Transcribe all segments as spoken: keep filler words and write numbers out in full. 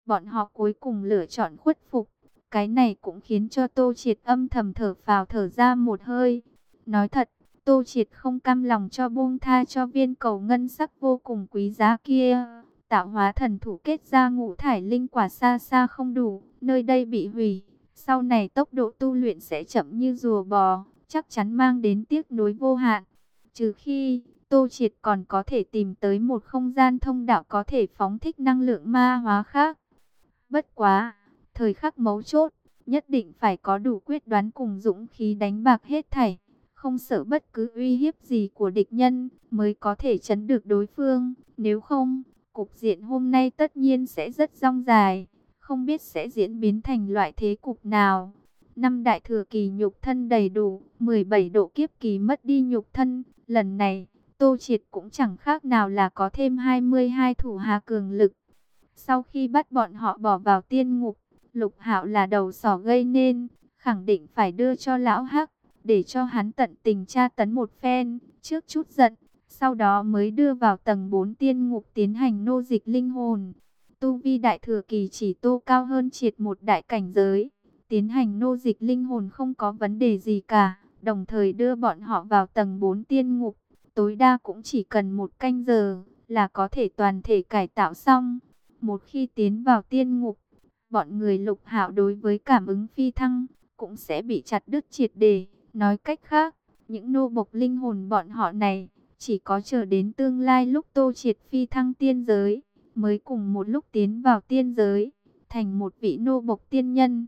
bọn họ cuối cùng lựa chọn khuất phục. Cái này cũng khiến cho Tô Triệt âm thầm thở phào thở ra một hơi. Nói thật, Tô Triệt không cam lòng cho buông tha cho viên cầu ngân sắc vô cùng quý giá kia. Tạo hóa thần thủ kết ra ngũ thải linh quả xa xa không đủ, nơi đây bị hủy. Sau này tốc độ tu luyện sẽ chậm như rùa bò, chắc chắn mang đến tiếc nuối vô hạn. Trừ khi Tô Triệt còn có thể tìm tới một không gian thông đạo có thể phóng thích năng lượng ma hóa khác. Bất quá, thời khắc mấu chốt, nhất định phải có đủ quyết đoán cùng dũng khí đánh bạc hết thảy, không sợ bất cứ uy hiếp gì của địch nhân, mới có thể trấn được đối phương. Nếu không, cục diện hôm nay tất nhiên sẽ rất dông dài, không biết sẽ diễn biến thành loại thế cục nào. Năm đại thừa kỳ nhục thân đầy đủ, mười bảy độ kiếp kỳ mất đi nhục thân, lần này Tô Triệt cũng chẳng khác nào là có thêm hai mươi hai thủ hạ cường lực. Sau khi bắt bọn họ bỏ vào tiên ngục, Lục Hạo là đầu sỏ gây nên, khẳng định phải đưa cho lão Hắc, để cho hắn tận tình tra tấn một phen, trước chút giận, sau đó mới đưa vào tầng bốn tiên ngục tiến hành nô dịch linh hồn. Tu vi đại thừa kỳ chỉ tô cao hơn Triệt một đại cảnh giới, tiến hành nô dịch linh hồn không có vấn đề gì cả, đồng thời đưa bọn họ vào tầng bốn tiên ngục, tối đa cũng chỉ cần một canh giờ là có thể toàn thể cải tạo xong. Một khi tiến vào tiên ngục, bọn người Lục Hạo đối với cảm ứng phi thăng cũng sẽ bị chặt đứt triệt để. Nói cách khác, những nô bộc linh hồn bọn họ này chỉ có chờ đến tương lai lúc Tô Triệt phi thăng tiên giới, mới cùng một lúc tiến vào tiên giới, thành một vị nô bộc tiên nhân.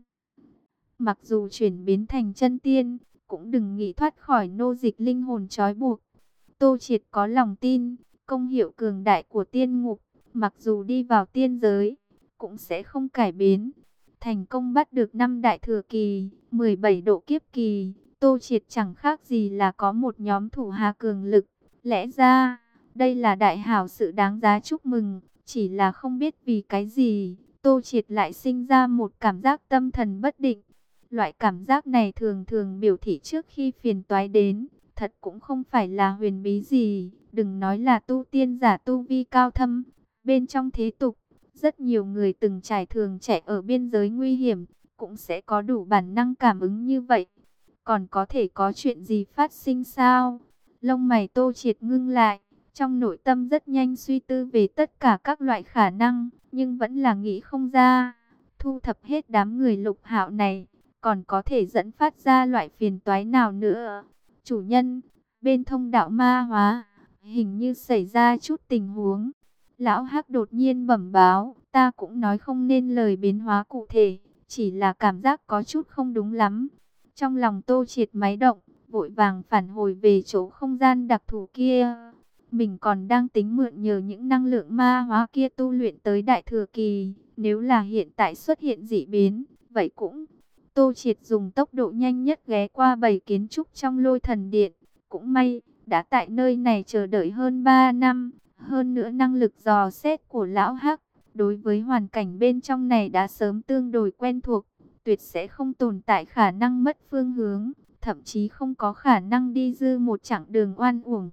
Mặc dù chuyển biến thành chân tiên, cũng đừng nghĩ thoát khỏi nô dịch linh hồn trói buộc. Tô Triệt có lòng tin, công hiệu cường đại của tiên ngục, mặc dù đi vào tiên giới, cũng sẽ không cải biến. Thành công bắt được năm đại thừa kỳ, mười bảy độ kiếp kỳ, Tô Triệt chẳng khác gì là có một nhóm thủ hạ cường lực. Lẽ ra, đây là đại hảo sự đáng giá chúc mừng, chỉ là không biết vì cái gì, Tô Triệt lại sinh ra một cảm giác tâm thần bất định. Loại cảm giác này thường thường biểu thị trước khi phiền toái đến, thật cũng không phải là huyền bí gì, đừng nói là tu tiên giả tu vi cao thâm. Bên trong thế tục, rất nhiều người từng trải thường chạy ở biên giới nguy hiểm, cũng sẽ có đủ bản năng cảm ứng như vậy. Còn có thể có chuyện gì phát sinh sao? Lông mày Tô Triệt ngưng lại, trong nội tâm rất nhanh suy tư về tất cả các loại khả năng, nhưng vẫn là nghĩ không ra. Thu thập hết đám người Lục Hạo này, còn có thể dẫn phát ra loại phiền toái nào nữa? Chủ nhân, bên thông đạo ma hóa, hình như xảy ra chút tình huống. Lão Hắc đột nhiên bẩm báo, ta cũng nói không nên lời biến hóa cụ thể, chỉ là cảm giác có chút không đúng lắm. Trong lòng Tô Triệt máy động, vội vàng phản hồi về chỗ không gian đặc thù kia. Mình còn đang tính mượn nhờ những năng lượng ma hóa kia tu luyện tới đại thừa kỳ, nếu là hiện tại xuất hiện dị biến, vậy cũng... Tô Triệt dùng tốc độ nhanh nhất ghé qua bầy kiến trúc trong Lôi Thần Điện. Cũng may, đã tại nơi này chờ đợi hơn ba năm. Hơn nữa năng lực dò xét của Lão Hắc, đối với hoàn cảnh bên trong này đã sớm tương đối quen thuộc. Tuyệt sẽ không tồn tại khả năng mất phương hướng, thậm chí không có khả năng đi dư một chặng đường oan uổng.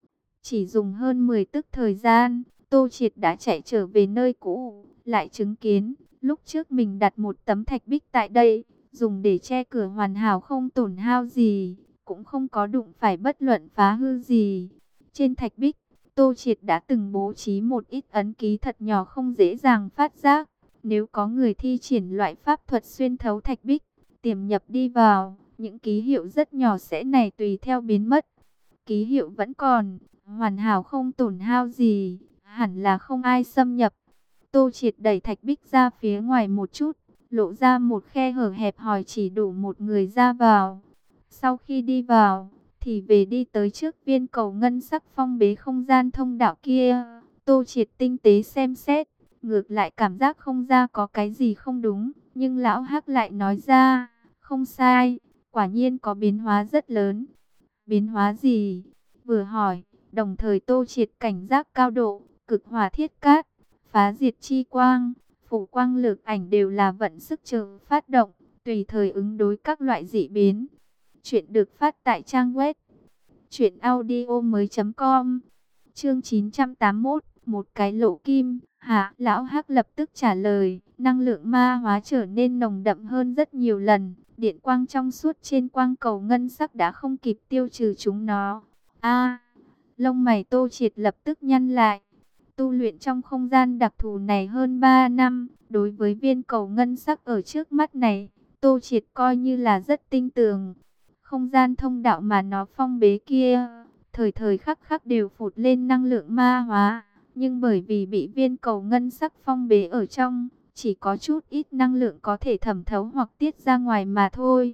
Chỉ dùng hơn mười tức thời gian, Tô Triệt đã chạy trở về nơi cũ, lại chứng kiến, lúc trước mình đặt một tấm thạch bích tại đây, dùng để che cửa hoàn hảo không tổn hao gì, cũng không có đụng phải bất luận phá hư gì. Trên thạch bích, Tô Triệt đã từng bố trí một ít ấn ký thật nhỏ không dễ dàng phát giác. Nếu có người thi triển loại pháp thuật xuyên thấu thạch bích, tiềm nhập đi vào, những ký hiệu rất nhỏ sẽ này tùy theo biến mất. Ký hiệu vẫn còn, hoàn hảo không tổn hao gì, hẳn là không ai xâm nhập. Tô Triệt đẩy thạch bích ra phía ngoài một chút, lộ ra một khe hở hẹp hòi chỉ đủ một người ra vào. Sau khi đi vào, thì về đi tới trước viên cầu ngân sắc phong bế không gian thông đạo kia. Tô Triệt tinh tế xem xét, ngược lại cảm giác không ra có cái gì không đúng, nhưng Lão Hắc lại nói ra, không sai, quả nhiên có biến hóa rất lớn. Biến hóa gì? Vừa hỏi, đồng thời Tô Triệt cảnh giác cao độ, cực hỏa thiết cát, phá diệt chi quang, phủ quang lược ảnh đều là vận sức chờ phát động, tùy thời ứng đối các loại dị biến. Chuyện được phát tại trang web truyện audio mới chấm com. Chương chín trăm tám mươi mốt, Một cái lỗ kim. Hả? Lão Hắc lập tức trả lời. Năng lượng ma hóa trở nên nồng đậm hơn rất nhiều lần. Điện quang trong suốt trên quang cầu ngân sắc đã không kịp tiêu trừ chúng nó. A, lông mày Tô Triệt lập tức nhăn lại. Tu luyện trong không gian đặc thù này hơn ba năm, đối với viên cầu ngân sắc ở trước mắt này, Tô Triệt coi như là rất tinh tường. Không gian thông đạo mà nó phong bế kia, thời thời khắc khắc đều phụt lên năng lượng ma hóa, nhưng bởi vì bị viên cầu ngân sắc phong bế ở trong, chỉ có chút ít năng lượng có thể thẩm thấu hoặc tiết ra ngoài mà thôi.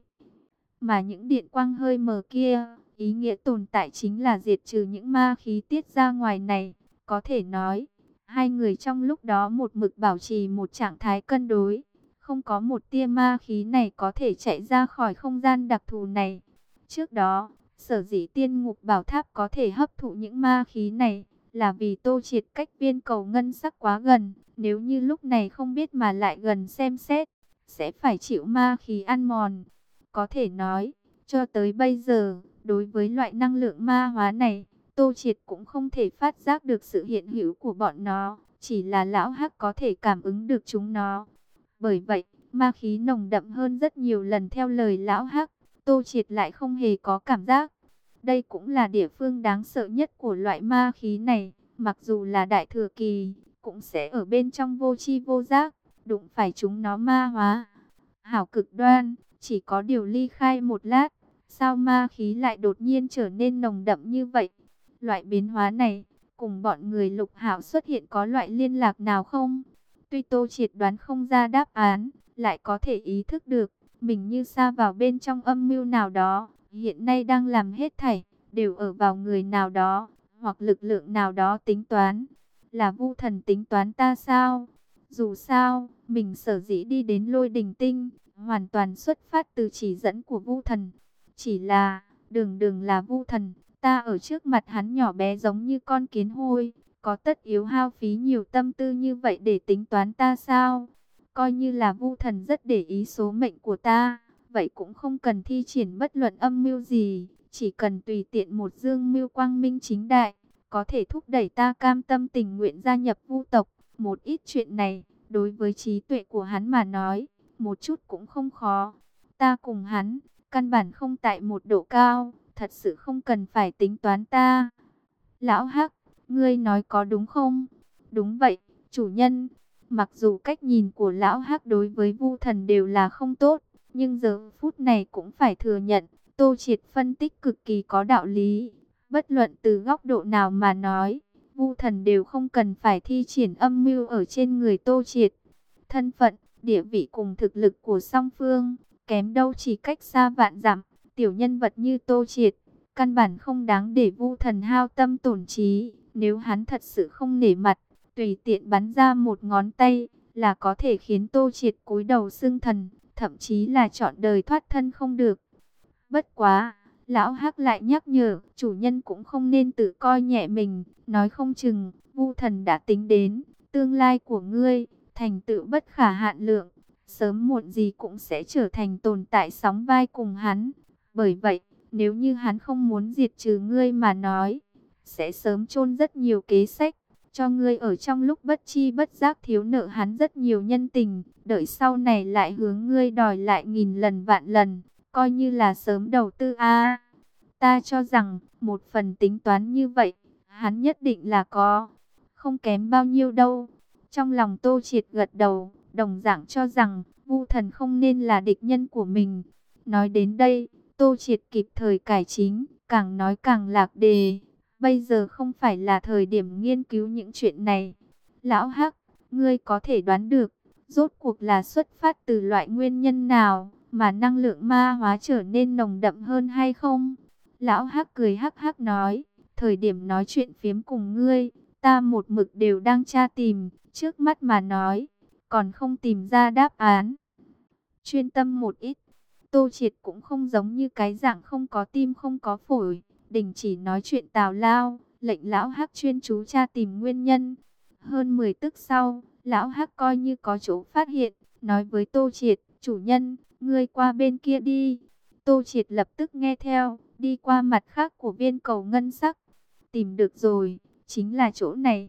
Mà những điện quang hơi mờ kia, ý nghĩa tồn tại chính là diệt trừ những ma khí tiết ra ngoài này. Có thể nói, hai người trong lúc đó một mực bảo trì một trạng thái cân đối. Không có một tia ma khí này có thể chạy ra khỏi không gian đặc thù này. Trước đó, sở dĩ tiên ngục bảo tháp có thể hấp thụ những ma khí này, là vì Tô Triệt cách viên cầu ngân sắc quá gần. Nếu như lúc này không biết mà lại gần xem xét, sẽ phải chịu ma khí ăn mòn. Có thể nói, cho tới bây giờ, đối với loại năng lượng ma hóa này, Tô Triệt cũng không thể phát giác được sự hiện hữu của bọn nó, chỉ là lão Hắc có thể cảm ứng được chúng nó. Bởi vậy, ma khí nồng đậm hơn rất nhiều lần theo lời lão Hắc, Tô Triệt lại không hề có cảm giác. Đây cũng là địa phương đáng sợ nhất của loại ma khí này, mặc dù là đại thừa kỳ, cũng sẽ ở bên trong vô tri vô giác, đụng phải chúng nó ma hóa. Hảo cực đoan, chỉ có điều ly khai một lát, sao ma khí lại đột nhiên trở nên nồng đậm như vậy? Loại biến hóa này, cùng bọn người Lục Hạo xuất hiện có loại liên lạc nào không? Tuy Tô Triệt đoán không ra đáp án, lại có thể ý thức được, mình như sa vào bên trong âm mưu nào đó, hiện nay đang làm hết thảy, đều ở vào người nào đó, hoặc lực lượng nào đó tính toán. Là Vu Thần tính toán ta sao? Dù sao, mình sở dĩ đi đến Lôi Đình Tinh, hoàn toàn xuất phát từ chỉ dẫn của Vu Thần. Chỉ là, đường đường là Vu Thần, ta ở trước mặt hắn nhỏ bé giống như con kiến hôi, có tất yếu hao phí nhiều tâm tư như vậy để tính toán ta sao? Coi như là Vu Thần rất để ý số mệnh của ta, vậy cũng không cần thi triển bất luận âm mưu gì, chỉ cần tùy tiện một dương mưu quang minh chính đại, có thể thúc đẩy ta cam tâm tình nguyện gia nhập Vu tộc. Một ít chuyện này, đối với trí tuệ của hắn mà nói, một chút cũng không khó. Ta cùng hắn, căn bản không tại một độ cao, thật sự không cần phải tính toán ta. Lão Hắc, ngươi nói có đúng không? Đúng vậy, chủ nhân. Mặc dù cách nhìn của Lão Hắc đối với Vu Thần đều là không tốt, nhưng giờ phút này cũng phải thừa nhận, Tô Triệt phân tích cực kỳ có đạo lý. Bất luận từ góc độ nào mà nói, Vu Thần đều không cần phải thi triển âm mưu ở trên người Tô Triệt. Thân phận, địa vị cùng thực lực của song phương, kém đâu chỉ cách xa vạn dặm. Tiểu nhân vật như Tô Triệt, căn bản không đáng để Vu Thần hao tâm tổn trí. Nếu hắn thật sự không nể mặt, tùy tiện bắn ra một ngón tay, là có thể khiến Tô Triệt cúi đầu xưng thần, thậm chí là trọn đời thoát thân không được. Bất quá, Lão Hắc lại nhắc nhở, chủ nhân cũng không nên tự coi nhẹ mình, nói không chừng, Vu Thần đã tính đến, tương lai của ngươi, thành tựu bất khả hạn lượng, sớm muộn gì cũng sẽ trở thành tồn tại sóng vai cùng hắn. Bởi vậy, nếu như hắn không muốn diệt trừ ngươi mà nói, sẽ sớm chôn rất nhiều kế sách, cho ngươi ở trong lúc bất chi bất giác thiếu nợ hắn rất nhiều nhân tình, đợi sau này lại hướng ngươi đòi lại nghìn lần vạn lần, coi như là sớm đầu tư a. Ta cho rằng, một phần tính toán như vậy, hắn nhất định là có, không kém bao nhiêu đâu. Trong lòng Tô Triệt gật đầu, đồng dạng cho rằng, Vu Thần không nên là địch nhân của mình. Nói đến đây, Tô Triệt kịp thời cải chính, càng nói càng lạc đề. Bây giờ không phải là thời điểm nghiên cứu những chuyện này. Lão Hắc, ngươi có thể đoán được, rốt cuộc là xuất phát từ loại nguyên nhân nào, mà năng lượng ma hóa trở nên nồng đậm hơn hay không? Lão Hắc cười hắc hắc nói, thời điểm nói chuyện phiếm cùng ngươi, ta một mực đều đang tra tìm, trước mắt mà nói, còn không tìm ra đáp án. Chuyên tâm một ít, Tô Triệt cũng không giống như cái dạng không có tim không có phổi, đình chỉ nói chuyện tào lao, lệnh Lão Hắc chuyên chú tra tìm nguyên nhân. Hơn mười tức sau, Lão Hắc coi như có chỗ phát hiện, nói với Tô Triệt, chủ nhân, ngươi qua bên kia đi. Tô Triệt lập tức nghe theo, đi qua mặt khác của viên cầu ngân sắc. Tìm được rồi, chính là chỗ này.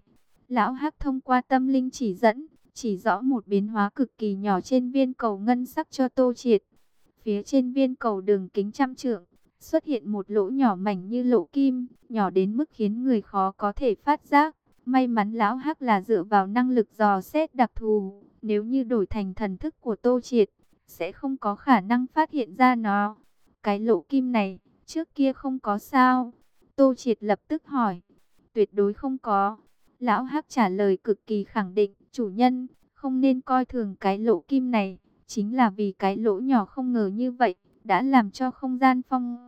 Lão Hắc thông qua tâm linh chỉ dẫn, chỉ rõ một biến hóa cực kỳ nhỏ trên viên cầu ngân sắc cho Tô Triệt. Phía trên viên cầu đường kính trăm trượng, xuất hiện một lỗ nhỏ mảnh như lỗ kim, nhỏ đến mức khiến người khó có thể phát giác. May mắn Lão Hắc là dựa vào năng lực dò xét đặc thù, nếu như đổi thành thần thức của Tô Triệt, sẽ không có khả năng phát hiện ra nó. Cái lỗ kim này, trước kia không có sao? Tô Triệt lập tức hỏi. Tuyệt đối không có. Lão Hắc trả lời cực kỳ khẳng định, chủ nhân, không nên coi thường cái lỗ kim này. Chính là vì cái lỗ nhỏ không ngờ như vậy, đã làm cho không gian phong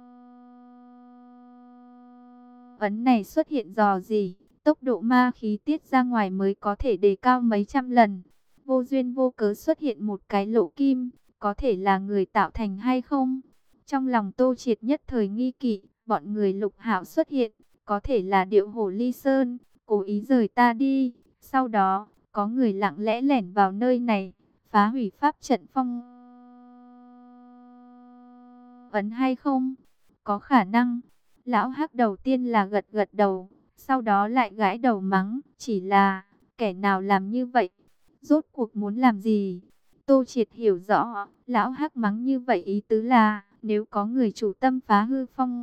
ấn này xuất hiện dò gì. Tốc độ ma khí tiết ra ngoài mới có thể đề cao mấy trăm lần. Vô duyên vô cớ xuất hiện một cái lỗ kim, có thể là người tạo thành hay không? Trong lòng Tô Triệt nhất thời nghi kỵ, bọn người Lục Hạo xuất hiện, có thể là điệu hổ ly sơn, cố ý rời ta đi. Sau đó, có người lặng lẽ lẻn vào nơi này, phá hủy pháp trận phong ấn hay không? Có khả năng. Lão Hắc đầu tiên là gật gật đầu, sau đó lại gãi đầu mắng, chỉ là, kẻ nào làm như vậy? Rốt cuộc muốn làm gì? Tô Triệt hiểu rõ, Lão Hắc mắng như vậy ý tứ là, nếu có người chủ tâm phá hư phong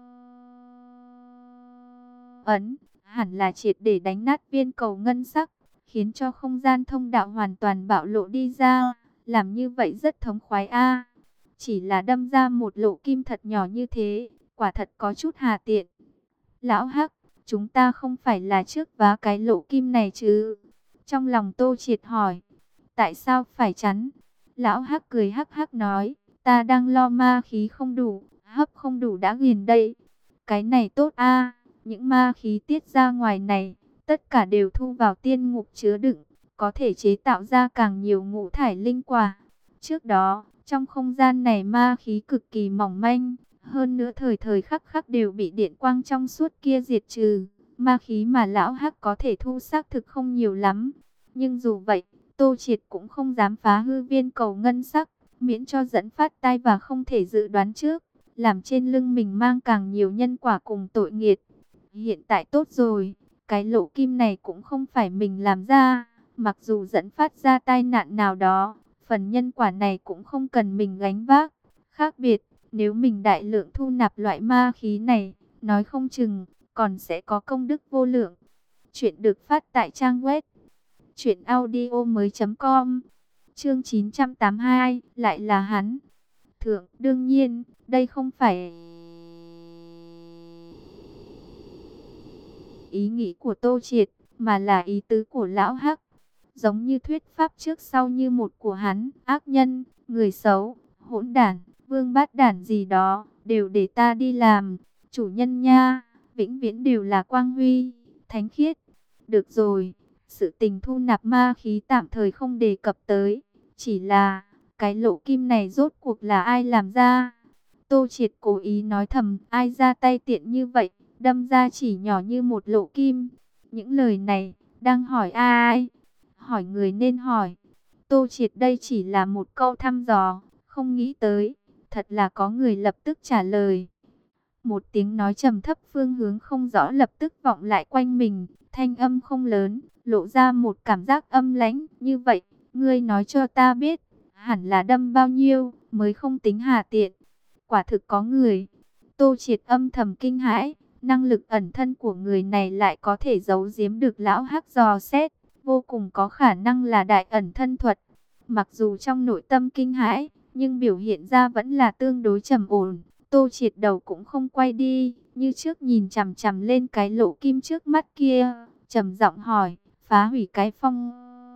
ấn, hẳn là triệt để đánh nát viên cầu ngân sắc, khiến cho không gian thông đạo hoàn toàn bạo lộ đi ra. Làm như vậy rất thống khoái a. Chỉ là đâm ra một lỗ kim thật nhỏ như thế, quả thật có chút hà tiện. Lão Hắc, chúng ta không phải là trước vá cái lỗ kim này chứ? Trong lòng Tô Triệt hỏi, tại sao phải chắn? Lão Hắc cười hắc hắc nói, ta đang lo ma khí không đủ, hấp không đủ đã ghiền đây. Cái này tốt a, những ma khí tiết ra ngoài này, tất cả đều thu vào tiên ngục chứa đựng, có thể chế tạo ra càng nhiều ngũ thải linh quả. Trước đó, trong không gian này ma khí cực kỳ mỏng manh, hơn nữa thời thời khắc khắc đều bị điện quang trong suốt kia diệt trừ. Ma khí mà Lão Hắc có thể thu xác thực không nhiều lắm. Nhưng dù vậy, Tô Triệt cũng không dám phá hư viên cầu ngân sắc, miễn cho dẫn phát tai và không thể dự đoán trước, làm trên lưng mình mang càng nhiều nhân quả cùng tội nghiệt. Hiện tại tốt rồi, cái lỗ kim này cũng không phải mình làm ra, mặc dù dẫn phát ra tai nạn nào đó, phần nhân quả này cũng không cần mình gánh vác. Khác biệt, nếu mình đại lượng thu nạp loại ma khí này, nói không chừng, còn sẽ có công đức vô lượng. Chuyện được phát tại trang web truyện audio mới chấm com. Chương chín trăm tám mươi hai, lại là hắn. Thượng, đương nhiên, đây không phải ý nghĩ của Tô Triệt, mà là ý tứ của Lão Hắc. Giống như thuyết pháp trước sau như một của hắn, ác nhân, người xấu, hỗn đản, vương bát đản gì đó, đều để ta đi làm. Chủ nhân nha, vĩnh viễn đều là quang huy, thánh khiết. Được rồi, sự tình thu nạp ma khí tạm thời không đề cập tới, chỉ là, cái lỗ kim này rốt cuộc là ai làm ra? Tô Triệt cố ý nói thầm, ai ra tay tiện như vậy, đâm ra chỉ nhỏ như một lỗ kim. Những lời này, đang hỏi ai? Hỏi người nên hỏi. Tô Triệt đây chỉ là một câu thăm dò, không nghĩ tới, thật là có người lập tức trả lời. Một tiếng nói trầm thấp phương hướng không rõ lập tức vọng lại quanh mình, thanh âm không lớn, lộ ra một cảm giác âm lãnh. Như vậy, ngươi nói cho ta biết, hẳn là đâm bao nhiêu, mới không tính hà tiện. Quả thực có người. Tô Triệt âm thầm kinh hãi, năng lực ẩn thân của người này lại có thể giấu giếm được Lão Hắc dò xét, vô cùng có khả năng là đại ẩn thân thuật. Mặc dù trong nội tâm kinh hãi, nhưng biểu hiện ra vẫn là tương đối trầm ổn. Tô Triệt đầu cũng không quay đi, như trước nhìn chằm chằm lên cái lỗ kim trước mắt kia, trầm giọng hỏi, phá hủy cái phong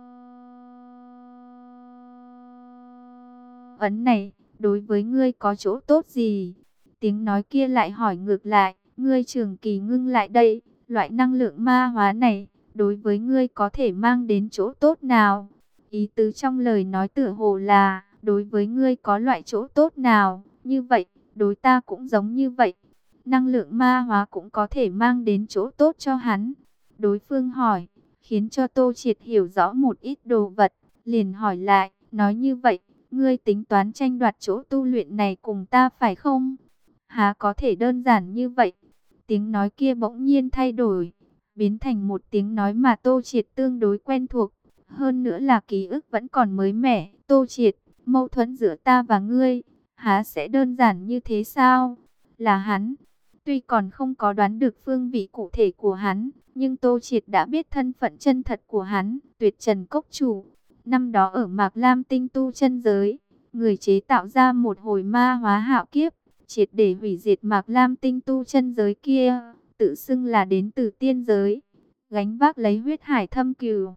ấn này, đối với ngươi có chỗ tốt gì? Tiếng nói kia lại hỏi ngược lại, ngươi trường kỳ ngưng lại đây, loại năng lượng ma hóa này, đối với ngươi có thể mang đến chỗ tốt nào? Ý tứ trong lời nói tựa hồ là, đối với ngươi có loại chỗ tốt nào? Như vậy, đối ta cũng giống như vậy. Năng lượng ma hóa cũng có thể mang đến chỗ tốt cho hắn. Đối phương hỏi, khiến cho Tô Triệt hiểu rõ một ít đồ vật, liền hỏi lại, nói như vậy, ngươi tính toán tranh đoạt chỗ tu luyện này cùng ta phải không? Há có thể đơn giản như vậy? Tiếng nói kia bỗng nhiên thay đổi, biến thành một tiếng nói mà Tô Triệt tương đối quen thuộc. Hơn nữa là ký ức vẫn còn mới mẻ. Tô Triệt, mâu thuẫn giữa ta và ngươi, há sẽ đơn giản như thế sao? Là hắn. Tuy còn không có đoán được phương vị cụ thể của hắn, nhưng Tô Triệt đã biết thân phận chân thật của hắn, Tuyệt Trần Cốc Chủ. Năm đó ở Mạc Lam Tinh tu chân giới, người chế tạo ra một hồi ma hóa hạo kiếp, triệt để hủy diệt Mạc Lam Tinh tu chân giới kia, tự xưng là đến từ tiên giới, gánh vác lấy huyết hải thâm cừu.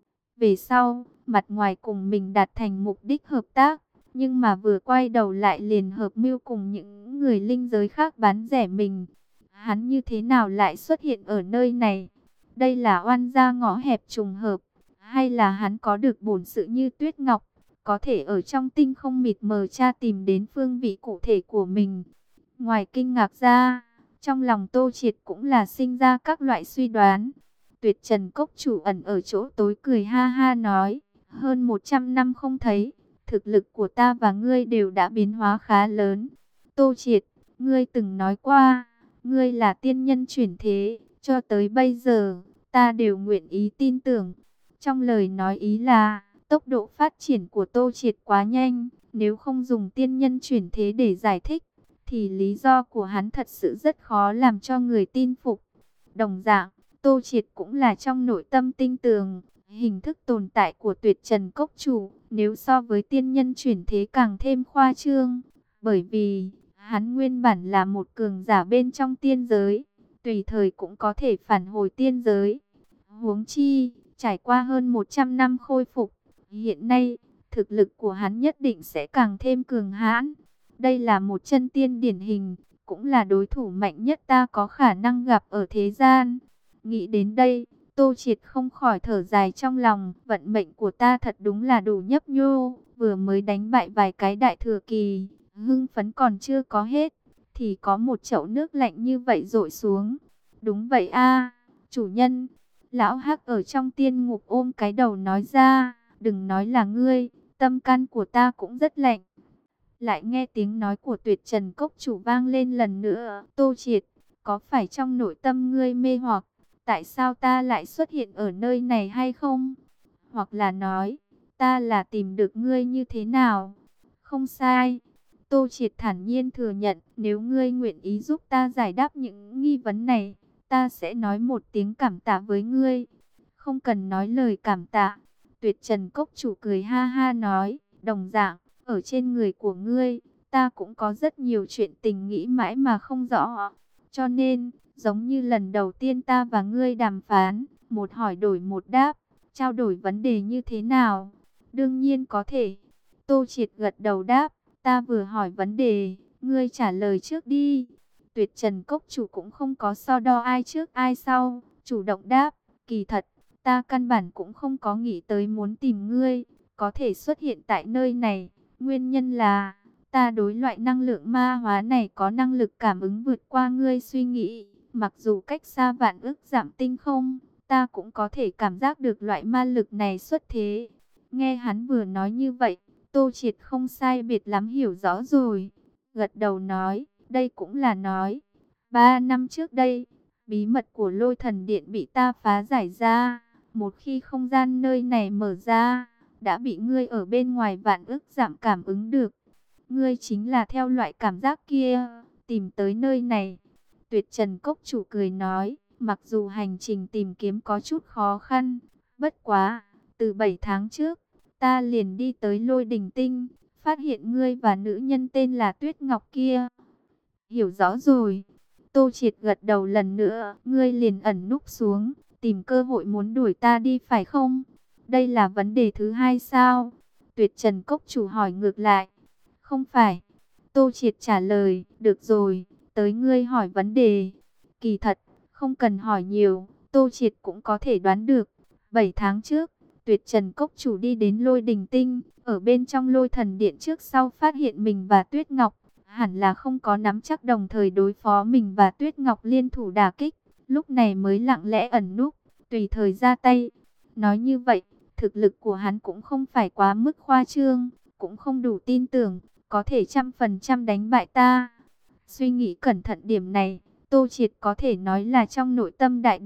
Về sau, mặt ngoài cùng mình đạt thành mục đích hợp tác, nhưng mà vừa quay đầu lại liền hợp mưu cùng những người linh giới khác bán rẻ mình. Hắn như thế nào lại xuất hiện ở nơi này? Đây là oan gia ngõ hẹp trùng hợp, hay là hắn có được bổn sự như Tuyết Ngọc, có thể ở trong tinh không mịt mờ tra tìm đến phương vị cụ thể của mình? Ngoài kinh ngạc ra, trong lòng Tô Triệt cũng là sinh ra các loại suy đoán. Tuyệt Trần Cốc Chủ ẩn ở chỗ tối cười ha ha nói, hơn một trăm năm không thấy, thực lực của ta và ngươi đều đã biến hóa khá lớn. Tô Triệt, ngươi từng nói qua, ngươi là tiên nhân chuyển thế, cho tới bây giờ, ta đều nguyện ý tin tưởng. Trong lời nói ý là, tốc độ phát triển của Tô Triệt quá nhanh, nếu không dùng tiên nhân chuyển thế để giải thích, thì lý do của hắn thật sự rất khó làm cho người tin phục. Đồng dạng, Tô Triệt cũng là trong nội tâm tinh tường, hình thức tồn tại của Tuyệt Trần Cốc Chủ, nếu so với tiên nhân chuyển thế càng thêm khoa trương, bởi vì hắn nguyên bản là một cường giả bên trong tiên giới, tùy thời cũng có thể phản hồi tiên giới. Huống chi, trải qua hơn một trăm năm khôi phục, hiện nay, thực lực của hắn nhất định sẽ càng thêm cường hãn. Đây là một chân tiên điển hình, cũng là đối thủ mạnh nhất ta có khả năng gặp ở thế gian. Nghĩ đến đây, Tô Triệt không khỏi thở dài trong lòng, vận mệnh của ta thật đúng là đủ nhấp nhô, vừa mới đánh bại vài cái đại thừa kỳ, hưng phấn còn chưa có hết, thì có một chậu nước lạnh như vậy dội xuống. Đúng vậy a, chủ nhân. Lão Hắc ở trong tiên ngục ôm cái đầu nói ra, đừng nói là ngươi, tâm can của ta cũng rất lạnh. Lại nghe tiếng nói của Tuyệt Trần Cốc Chủ vang lên lần nữa, Tô Triệt, có phải trong nội tâm ngươi mê hoặc, tại sao ta lại xuất hiện ở nơi này hay không? Hoặc là nói, ta là tìm được ngươi như thế nào? Không sai. Tô Triệt thản nhiên thừa nhận, nếu ngươi nguyện ý giúp ta giải đáp những nghi vấn này, ta sẽ nói một tiếng cảm tạ với ngươi. Không cần nói lời cảm tạ. Tuyệt Trần Cốc Chủ cười ha ha nói, đồng dạng, ở trên người của ngươi, ta cũng có rất nhiều chuyện tình nghĩ mãi mà không rõ. Cho nên, giống như lần đầu tiên ta và ngươi đàm phán, một hỏi đổi một đáp, trao đổi vấn đề như thế nào? Đương nhiên có thể. Tô Triệt gật đầu đáp, ta vừa hỏi vấn đề, ngươi trả lời trước đi. Tuyệt Trần Cốc Chủ cũng không có so đo ai trước ai sau, chủ động đáp, kỳ thật, ta căn bản cũng không có nghĩ tới muốn tìm ngươi, có thể xuất hiện tại nơi này. Nguyên nhân là, ta đối loại năng lượng ma hóa này có năng lực cảm ứng vượt qua ngươi suy nghĩ. Mặc dù cách xa vạn ức giảm tinh không, ta cũng có thể cảm giác được loại ma lực này xuất thế. Nghe hắn vừa nói như vậy, Tô Triệt không sai biệt lắm hiểu rõ rồi. Gật đầu nói, đây cũng là nói. Ba năm trước đây, bí mật của Lôi Thần Điện bị ta phá giải ra. Một khi không gian nơi này mở ra, đã bị ngươi ở bên ngoài vạn ức giảm cảm ứng được. Ngươi chính là theo loại cảm giác kia, tìm tới nơi này. Tuyệt Trần Cốc Chủ cười nói, mặc dù hành trình tìm kiếm có chút khó khăn, bất quá, từ bảy tháng trước, ta liền đi tới Lôi Đình Tinh, phát hiện ngươi và nữ nhân tên là Tuyết Ngọc kia. Hiểu rõ rồi. Tô Triệt gật đầu lần nữa, ngươi liền ẩn núp xuống, tìm cơ hội muốn đuổi ta đi phải không? Đây là vấn đề thứ hai sao? Tuyệt Trần Cốc Chủ hỏi ngược lại. Không phải. Tô Triệt trả lời, được rồi, tới ngươi hỏi vấn đề. Kỳ thật, không cần hỏi nhiều, Tô Triệt cũng có thể đoán được. Bảy tháng trước, Tuyệt Trần Cốc Chủ đi đến Lôi Đình Tinh, ở bên trong Lôi Thần Điện trước sau phát hiện mình và Tuyết Ngọc. Hẳn là không có nắm chắc đồng thời đối phó mình và Tuyết Ngọc liên thủ đả kích. Lúc này mới lặng lẽ ẩn núp, tùy thời ra tay. Nói như vậy, thực lực của hắn cũng không phải quá mức khoa trương, cũng không đủ tin tưởng, có thể trăm phần trăm đánh bại ta. Suy nghĩ cẩn thận điểm này, Tô Triệt có thể nói là trong nội tâm đại định,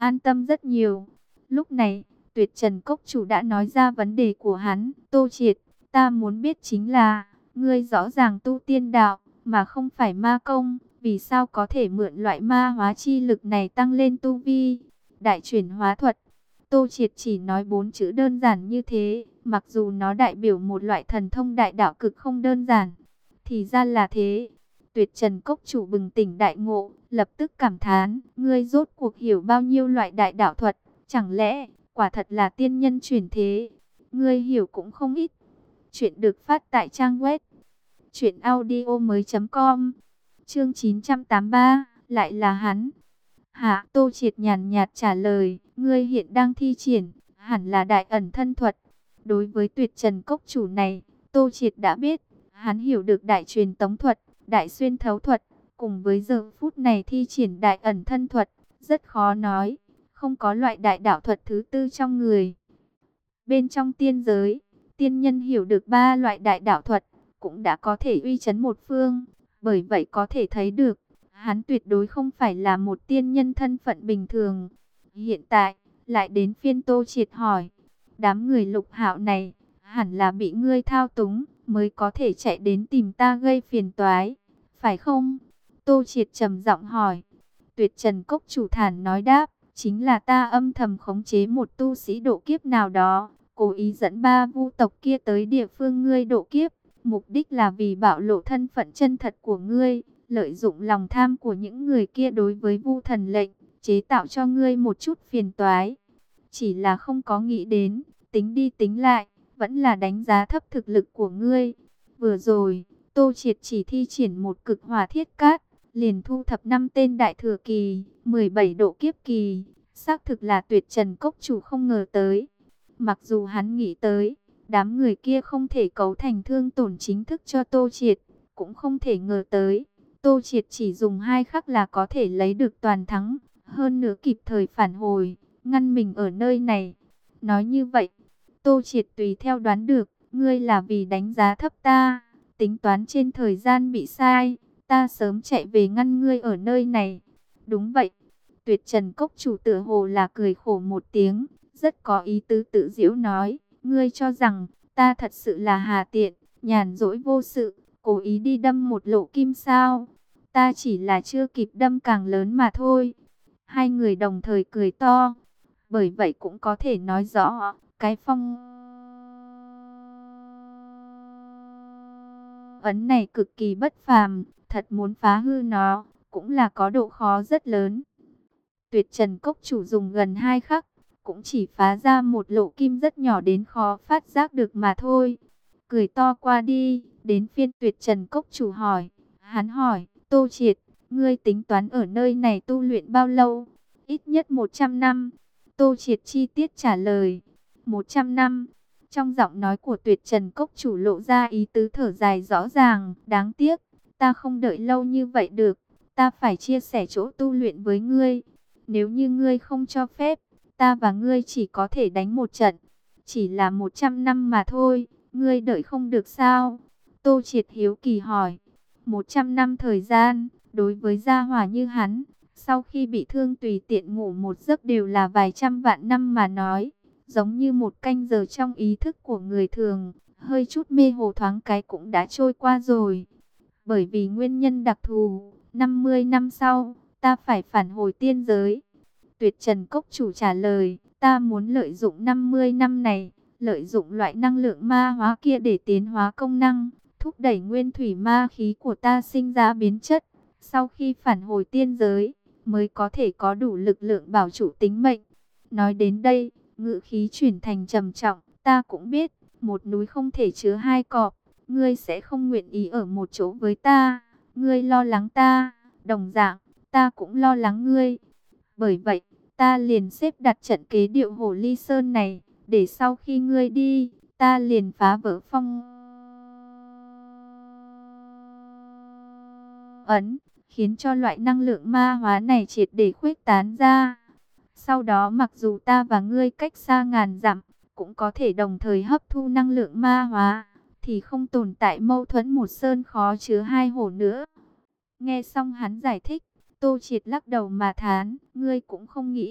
an tâm rất nhiều. Lúc này, Tuyệt Trần Cốc Chủ đã nói ra vấn đề của hắn. Tô Triệt, ta muốn biết chính là, ngươi rõ ràng tu tiên đạo, mà không phải ma công, vì sao có thể mượn loại ma hóa chi lực này tăng lên tu vi? Đại chuyển hóa thuật. Tô Triệt chỉ nói bốn chữ đơn giản như thế, mặc dù nó đại biểu một loại thần thông đại đạo cực không đơn giản. Thì ra là thế. Tuyệt Trần Cốc Chủ bừng tỉnh đại ngộ, lập tức cảm thán, ngươi rốt cuộc hiểu bao nhiêu loại đại đạo thuật, chẳng lẽ quả thật là tiên nhân chuyển thế? Ngươi hiểu cũng không ít. Chuyện được phát tại trang web truyện audio mới.com. Chương chín trăm tám mươi ba, lại là hắn. Hả? Tô Triệt nhàn nhạt trả lời, ngươi hiện đang thi triển, hẳn là đại ẩn thân thuật. Đối với Tuyệt Trần Cốc Chủ này, Tô Triệt đã biết, hắn hiểu được đại truyền tống thuật, đại xuyên thấu thuật, cùng với giờ phút này thi triển đại ẩn thân thuật, rất khó nói, không có loại đại đạo thuật thứ tư trong người. Bên trong tiên giới, tiên nhân hiểu được ba loại đại đạo thuật, cũng đã có thể uy chấn một phương, bởi vậy có thể thấy được, hắn tuyệt đối không phải là một tiên nhân thân phận bình thường. Hiện tại, lại đến phiên Tô Triệt hỏi, đám người Lục Hạo này, hẳn là bị ngươi thao túng, mới có thể chạy đến tìm ta gây phiền toái, phải không? Tô Triệt trầm giọng hỏi. Tuyệt Trần Cốc Chủ thản nói đáp, chính là ta âm thầm khống chế một tu sĩ độ kiếp nào đó, cố ý dẫn ba vu tộc kia tới địa phương ngươi độ kiếp, mục đích là vì bạo lộ thân phận chân thật của ngươi, lợi dụng lòng tham của những người kia đối với vu thần lệnh, chế tạo cho ngươi một chút phiền toái. Chỉ là không có nghĩ đến, tính đi tính lại, vẫn là đánh giá thấp thực lực của ngươi. Vừa rồi, Tô Triệt chỉ thi triển một cực hỏa thiết cát, liền thu thập năm tên đại thừa kỳ, mười bảy độ kiếp kỳ, xác thực là Tuyệt Trần Cốc Chủ không ngờ tới. Mặc dù hắn nghĩ tới, đám người kia không thể cấu thành thương tổn chính thức cho Tô Triệt, cũng không thể ngờ tới, Tô Triệt chỉ dùng hai khắc là có thể lấy được toàn thắng, hơn nữa kịp thời phản hồi, ngăn mình ở nơi này. Nói như vậy, Tô Triệt tùy theo đoán được, ngươi là vì đánh giá thấp ta, tính toán trên thời gian bị sai, ta sớm chạy về ngăn ngươi ở nơi này. Đúng vậy. Tuyệt Trần Cốc Chủ tựa hồ là cười khổ một tiếng, rất có ý tứ tự giễu nói, ngươi cho rằng ta thật sự là hà tiện, nhàn rỗi vô sự, cố ý đi đâm một lỗ kim sao? Ta chỉ là chưa kịp đâm càng lớn mà thôi. Hai người đồng thời cười to, bởi vậy cũng có thể nói rõ, cái phong ấn này cực kỳ bất phàm, thật muốn phá hư nó, cũng là có độ khó rất lớn. Tuyệt Trần Cốc Chủ dùng gần hai khắc, cũng chỉ phá ra một lỗ kim rất nhỏ đến khó phát giác được mà thôi. Cười to qua đi, đến phiên Tuyệt Trần Cốc Chủ hỏi. Hắn hỏi, Tô Triệt, ngươi tính toán ở nơi này tu luyện bao lâu? Ít nhất một trăm năm. Tô Triệt chi tiết trả lời. một trăm năm. Trong giọng nói của Tuyệt Trần Cốc Chủ lộ ra ý tứ thở dài rõ ràng. Đáng tiếc, ta không đợi lâu như vậy được. Ta phải chia sẻ chỗ tu luyện với ngươi. Nếu như ngươi không cho phép, ta và ngươi chỉ có thể đánh một trận. Chỉ là một trăm năm mà thôi, ngươi đợi không được sao? Tô Triệt hiếu kỳ hỏi. một trăm năm thời gian, đối với gia hỏa như hắn, sau khi bị thương tùy tiện ngủ một giấc đều là vài trăm vạn năm mà nói. Giống như một canh giờ trong ý thức của người thường, hơi chút mê hồ thoáng cái cũng đã trôi qua rồi. Bởi vì nguyên nhân đặc thù, năm mươi năm sau, ta phải phản hồi tiên giới. Tuyệt Trần Cốc Chủ trả lời, ta muốn lợi dụng năm mươi năm này, lợi dụng loại năng lượng ma hóa kia để tiến hóa công năng, thúc đẩy nguyên thủy ma khí của ta sinh ra biến chất. Sau khi phản hồi tiên giới, mới có thể có đủ lực lượng bảo trụ tính mệnh. Nói đến đây, ngữ khí chuyển thành trầm trọng, ta cũng biết, một núi không thể chứa hai cọp, ngươi sẽ không nguyện ý ở một chỗ với ta, ngươi lo lắng ta, đồng dạng, ta cũng lo lắng ngươi. Bởi vậy, ta liền xếp đặt trận kế điệu Hồ Ly Sơn này, để sau khi ngươi đi, ta liền phá vỡ phong ấn, khiến cho loại năng lượng ma hóa này triệt để khuếch tán ra. Sau đó mặc dù ta và ngươi cách xa ngàn dặm, cũng có thể đồng thời hấp thu năng lượng ma hóa, thì không tồn tại mâu thuẫn một sơn khó chứa hai hồ nữa. Nghe xong hắn giải thích, Tô Triệt lắc đầu mà thán, ngươi cũng không nghĩ,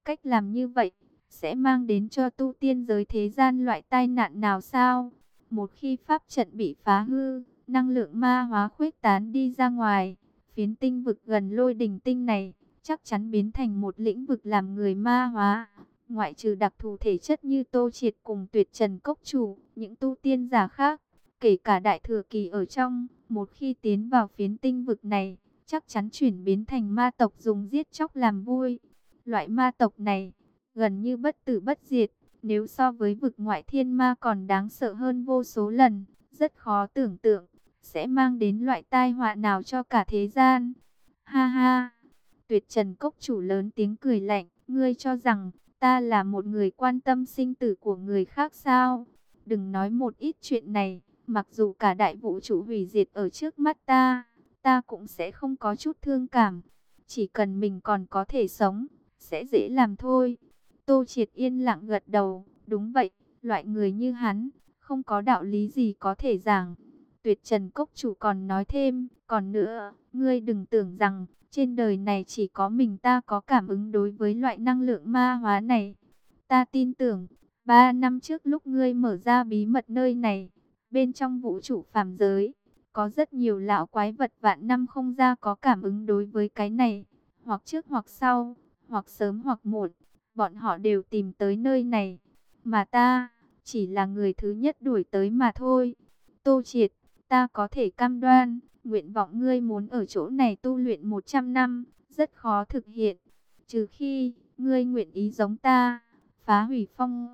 cách làm như vậy sẽ mang đến cho tu tiên giới thế gian loại tai nạn nào sao? Một khi pháp trận bị phá hư, năng lượng ma hóa khuếch tán đi ra ngoài, phiến tinh vực gần Lôi Đình tinh này chắc chắn biến thành một lĩnh vực làm người ma hóa. Ngoại trừ đặc thù thể chất như Tô Triệt cùng Tuyệt Trần Cốc Chủ, những tu tiên giả khác, kể cả Đại Thừa Kỳ ở trong, một khi tiến vào phiến tinh vực này, chắc chắn chuyển biến thành ma tộc dùng giết chóc làm vui. Loại ma tộc này gần như bất tử bất diệt, nếu so với vực ngoại thiên ma còn đáng sợ hơn vô số lần, rất khó tưởng tượng sẽ mang đến loại tai họa nào cho cả thế gian. Ha ha, Tuyệt Trần Cốc Chủ lớn tiếng cười lạnh, ngươi cho rằng ta là một người quan tâm sinh tử của người khác sao? Đừng nói một ít chuyện này, mặc dù cả đại vũ trụ hủy diệt ở trước mắt ta, ta cũng sẽ không có chút thương cảm. Chỉ cần mình còn có thể sống, sẽ dễ làm thôi. Tô Triệt yên lặng gật đầu, đúng vậy, loại người như hắn, không có đạo lý gì có thể giảng. Tuyệt Trần Cốc Chủ còn nói thêm, còn nữa, ngươi đừng tưởng rằng trên đời này chỉ có mình ta có cảm ứng đối với loại năng lượng ma hóa này. Ta tin tưởng, ba năm trước lúc ngươi mở ra bí mật nơi này, bên trong vũ trụ phàm giới, có rất nhiều lão quái vật vạn năm không ra có cảm ứng đối với cái này, hoặc trước hoặc sau, hoặc sớm hoặc muộn, bọn họ đều tìm tới nơi này, mà ta chỉ là người thứ nhất đuổi tới mà thôi. Tô Triệt, ta có thể cam đoan, nguyện vọng ngươi muốn ở chỗ này tu luyện một trăm năm, rất khó thực hiện, trừ khi ngươi nguyện ý giống ta, phá hủy phong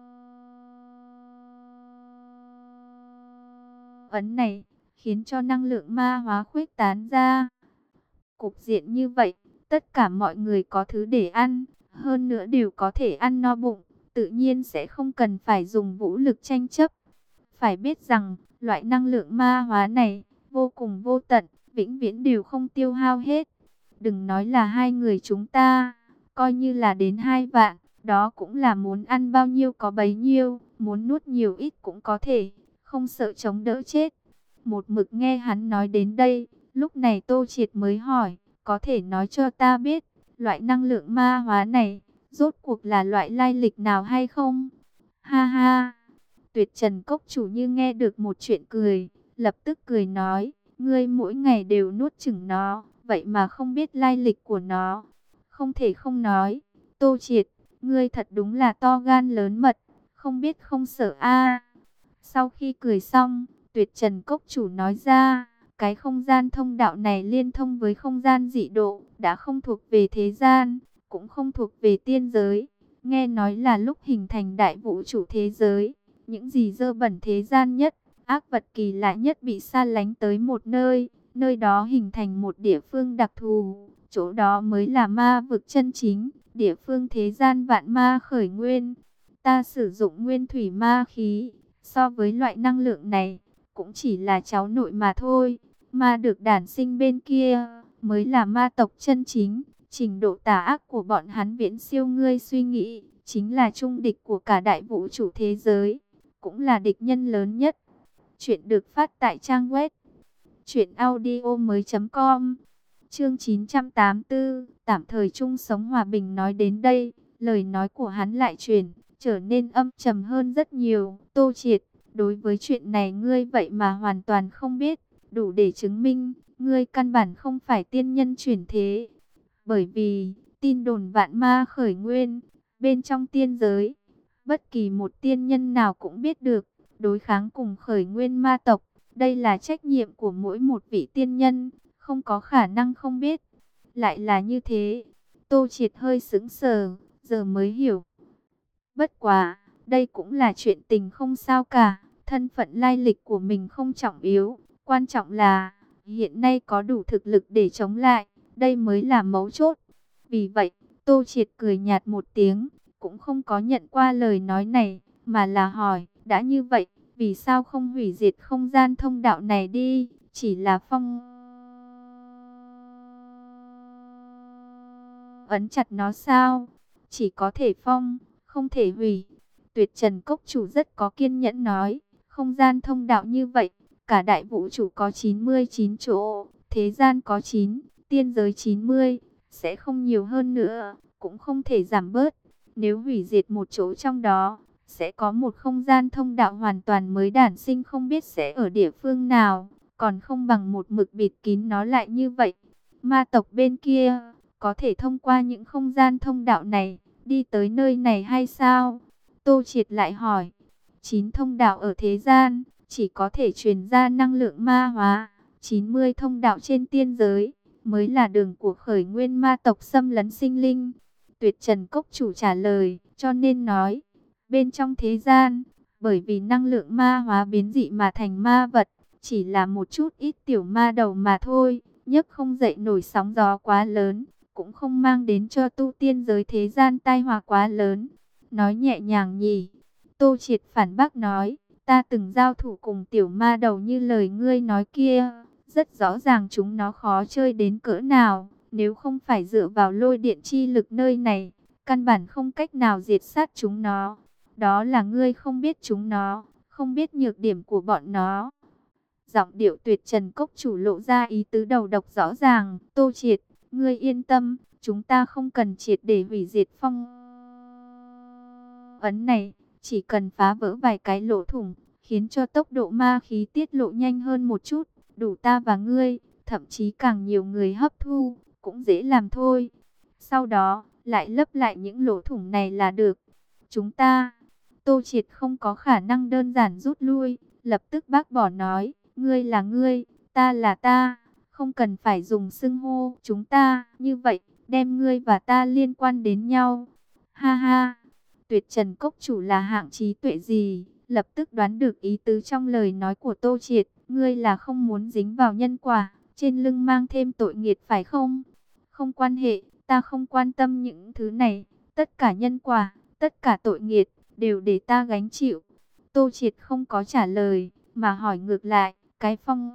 ấn này, khiến cho năng lượng ma hóa khuếch tán ra. Cục diện như vậy, tất cả mọi người có thứ để ăn, hơn nữa đều có thể ăn no bụng, tự nhiên sẽ không cần phải dùng vũ lực tranh chấp. Phải biết rằng, loại năng lượng ma hóa này, vô cùng vô tận, vĩnh viễn đều không tiêu hao hết. Đừng nói là hai người chúng ta, coi như là đến hai vạn, đó cũng là muốn ăn bao nhiêu có bấy nhiêu, muốn nuốt nhiều ít cũng có thể, không sợ chống đỡ chết. Một mực nghe hắn nói đến đây, lúc này Tô Triệt mới hỏi, có thể nói cho ta biết, loại năng lượng ma hóa này, rốt cuộc là loại lai lịch nào hay không? Ha ha! Tuyệt Trần Cốc Chủ như nghe được một chuyện cười, lập tức cười nói, ngươi mỗi ngày đều nuốt chửng nó, vậy mà không biết lai lịch của nó. Không thể không nói, Tô Triệt, ngươi thật đúng là to gan lớn mật, không biết không sợ a. Sau khi cười xong, Tuyệt Trần Cốc Chủ nói ra, cái không gian thông đạo này liên thông với không gian dị độ, đã không thuộc về thế gian, cũng không thuộc về tiên giới. Nghe nói là lúc hình thành đại vũ trụ thế giới, những gì dơ bẩn thế gian nhất, ác vật kỳ lạ nhất bị sa lánh tới một nơi, nơi đó hình thành một địa phương đặc thù, chỗ đó mới là ma vực chân chính, địa phương thế gian vạn ma khởi nguyên. Ta sử dụng nguyên thủy ma khí, so với loại năng lượng này, cũng chỉ là cháu nội mà thôi. Ma được đản sinh bên kia, mới là ma tộc chân chính. Trình độ tà ác của bọn hắn viễn siêu ngươi suy nghĩ, chính là trung địch của cả đại vũ trụ thế giới, cũng là địch nhân lớn nhất. Chuyện được phát tại trang web truyện audio mới chấm com. Chương chín trăm tám mươi tư, tạm thời chung sống hòa bình. Nói đến đây, lời nói của hắn lại chuyển, trở nên âm trầm hơn rất nhiều. Tô Triệt, đối với chuyện này ngươi vậy mà hoàn toàn không biết, đủ để chứng minh, ngươi căn bản không phải tiên nhân chuyển thế. Bởi vì, tin đồn vạn ma khởi nguyên, bên trong tiên giới, bất kỳ một tiên nhân nào cũng biết được, đối kháng cùng khởi nguyên ma tộc, đây là trách nhiệm của mỗi một vị tiên nhân, không có khả năng không biết. Lại là như thế, Tô Triệt hơi sững sờ, giờ mới hiểu. Bất quá, đây cũng là chuyện tình không sao cả, thân phận lai lịch của mình không trọng yếu, quan trọng là hiện nay có đủ thực lực để chống lại, đây mới là mấu chốt. Vì vậy, Tô Triệt cười nhạt một tiếng, cũng không có nhận qua lời nói này, mà là hỏi, đã như vậy, vì sao không hủy diệt không gian thông đạo này đi, chỉ là phong ấn chặt nó sao? Chỉ có thể phong, không thể hủy. Tuyệt Trần Cốc Chủ rất có kiên nhẫn nói, không gian thông đạo như vậy, cả đại vũ trụ có chín mươi chín chỗ, thế gian có chín, tiên giới chín mươi, sẽ không nhiều hơn nữa, cũng không thể giảm bớt. Nếu hủy diệt một chỗ trong đó, sẽ có một không gian thông đạo hoàn toàn mới đản sinh, không biết sẽ ở địa phương nào, còn không bằng một mực bịt kín nó lại như vậy. Ma tộc bên kia có thể thông qua những không gian thông đạo này đi tới nơi này hay sao? Tô Triệt lại hỏi. Chín thông đạo ở thế gian chỉ có thể truyền ra năng lượng ma hóa, chín mươi thông đạo trên tiên giới mới là đường của khởi nguyên ma tộc xâm lấn sinh linh. Tuyệt Trần Cốc Chủ trả lời, cho nên nói, bên trong thế gian, bởi vì năng lượng ma hóa biến dị mà thành ma vật, chỉ là một chút ít tiểu ma đầu mà thôi, nhấc không dậy nổi sóng gió quá lớn, cũng không mang đến cho tu tiên giới thế gian tai họa quá lớn. Nói nhẹ nhàng nhỉ. Tô Triệt phản bác nói, ta từng giao thủ cùng tiểu ma đầu như lời ngươi nói kia, rất rõ ràng chúng nó khó chơi đến cỡ nào, nếu không phải dựa vào lôi điện chi lực nơi này, căn bản không cách nào diệt sát chúng nó. Đó là ngươi không biết chúng nó, không biết nhược điểm của bọn nó. Giọng điệu Tuyệt Trần Cốc Chủ lộ ra ý tứ đầu độc rõ ràng. Tô Triệt, ngươi yên tâm, chúng ta không cần triệt để hủy diệt phong ấn này, chỉ cần phá vỡ vài cái lỗ thủng, khiến cho tốc độ ma khí tiết lộ nhanh hơn một chút, đủ ta và ngươi, thậm chí càng nhiều người hấp thu, cũng dễ làm thôi. Sau đó, lại lấp lại những lỗ thủng này là được. Chúng ta, Tô Triệt không có khả năng đơn giản rút lui, lập tức bác bỏ nói, ngươi là ngươi, ta là ta, không cần phải dùng xưng hô chúng ta, như vậy, đem ngươi và ta liên quan đến nhau. Ha ha, Tuyệt Trần Cốc Chủ là hạng trí tuệ gì, lập tức đoán được ý tứ trong lời nói của Tô Triệt, ngươi là không muốn dính vào nhân quả, trên lưng mang thêm tội nghiệt phải không? Không quan hệ, ta không quan tâm những thứ này, tất cả nhân quả, tất cả tội nghiệt, đều để ta gánh chịu. Tô Triệt không có trả lời, mà hỏi ngược lại, cái phong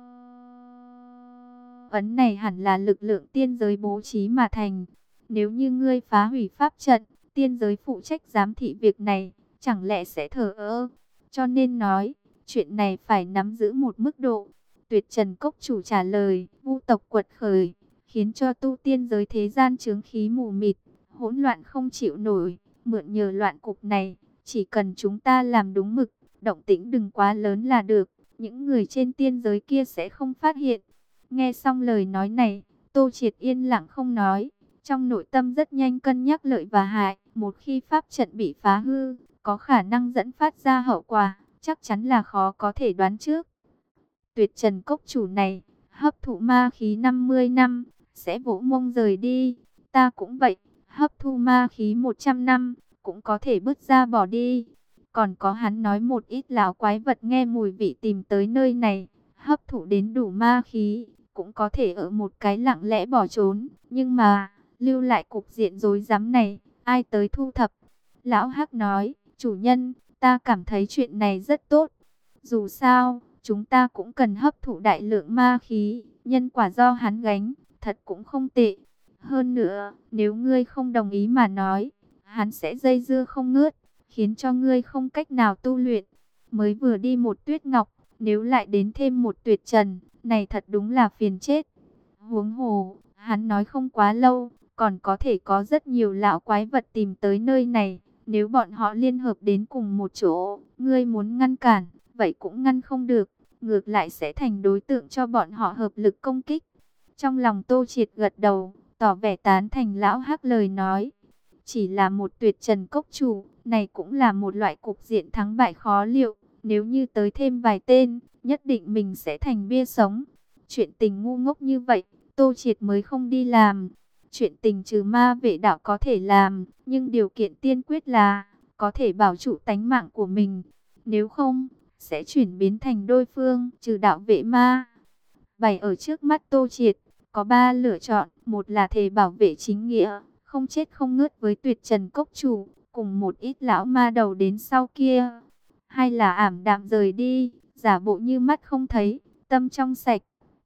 ấn này hẳn là lực lượng tiên giới bố trí mà thành. Nếu như ngươi phá hủy pháp trận, tiên giới phụ trách giám thị việc này, chẳng lẽ sẽ thờ ơ? Cho nên nói, chuyện này phải nắm giữ một mức độ. Tuyệt Trần Cốc Chủ trả lời, vu tộc quật khởi, khiến cho tu tiên giới thế gian chướng khí mù mịt, hỗn loạn không chịu nổi. Mượn nhờ loạn cục này, chỉ cần chúng ta làm đúng mực, động tĩnh đừng quá lớn là được, những người trên tiên giới kia sẽ không phát hiện. Nghe xong lời nói này, Tô Triệt yên lặng không nói, trong nội tâm rất nhanh cân nhắc lợi và hại. Một khi pháp trận bị phá hư, có khả năng dẫn phát ra hậu quả, chắc chắn là khó có thể đoán trước. Tuyệt Trần Cốc Chủ này, hấp thụ ma khí năm mươi năm, sẽ vỗ mông rời đi. Ta cũng vậy, hấp thu ma khí một trăm năm, cũng có thể bước ra bỏ đi. Còn có hắn nói một ít lão quái vật nghe mùi vị tìm tới nơi này, hấp thụ đến đủ ma khí, cũng có thể ở một cái lặng lẽ bỏ trốn. Nhưng mà, lưu lại cục diện rối rắm này, ai tới thu thập? Lão Hắc nói, chủ nhân, ta cảm thấy chuyện này rất tốt. Dù sao, chúng ta cũng cần hấp thụ đại lượng ma khí, nhân quả do hắn gánh, thật cũng không tệ. Hơn nữa, nếu ngươi không đồng ý mà nói, hắn sẽ dây dưa không ngớt, khiến cho ngươi không cách nào tu luyện. Mới vừa đi một Tuyết Ngọc, nếu lại đến thêm một Tuyệt Trần, này thật đúng là phiền chết. Huống hồ, hắn nói không quá lâu, còn có thể có rất nhiều lão quái vật tìm tới nơi này. Nếu bọn họ liên hợp đến cùng một chỗ, ngươi muốn ngăn cản, vậy cũng ngăn không được. Ngược lại sẽ thành đối tượng cho bọn họ hợp lực công kích. Trong lòng Tô Triệt gật đầu, tỏ vẻ tán thành lão Hắc lời nói. Chỉ là một Tuyệt Trần Cốc Chủ, này cũng là một loại cục diện thắng bại khó liệu. Nếu như tới thêm vài tên, nhất định mình sẽ thành bia sống. Chuyện tình ngu ngốc như vậy, Tô Triệt mới không đi làm. Chuyện tình trừ ma vệ đạo có thể làm, nhưng điều kiện tiên quyết là có thể bảo trụ tánh mạng của mình. Nếu không, sẽ chuyển biến thành đôi phương trừ đạo vệ ma. Bày ở trước mắt Tô Triệt, có ba lựa chọn. Một là thề bảo vệ chính nghĩa, không chết không ngớt với Tuyệt Trần Cốc Chủ, cùng một ít lão ma đầu đến sau kia. Hai là ảm đạm rời đi, giả bộ như mắt không thấy, tâm trong sạch.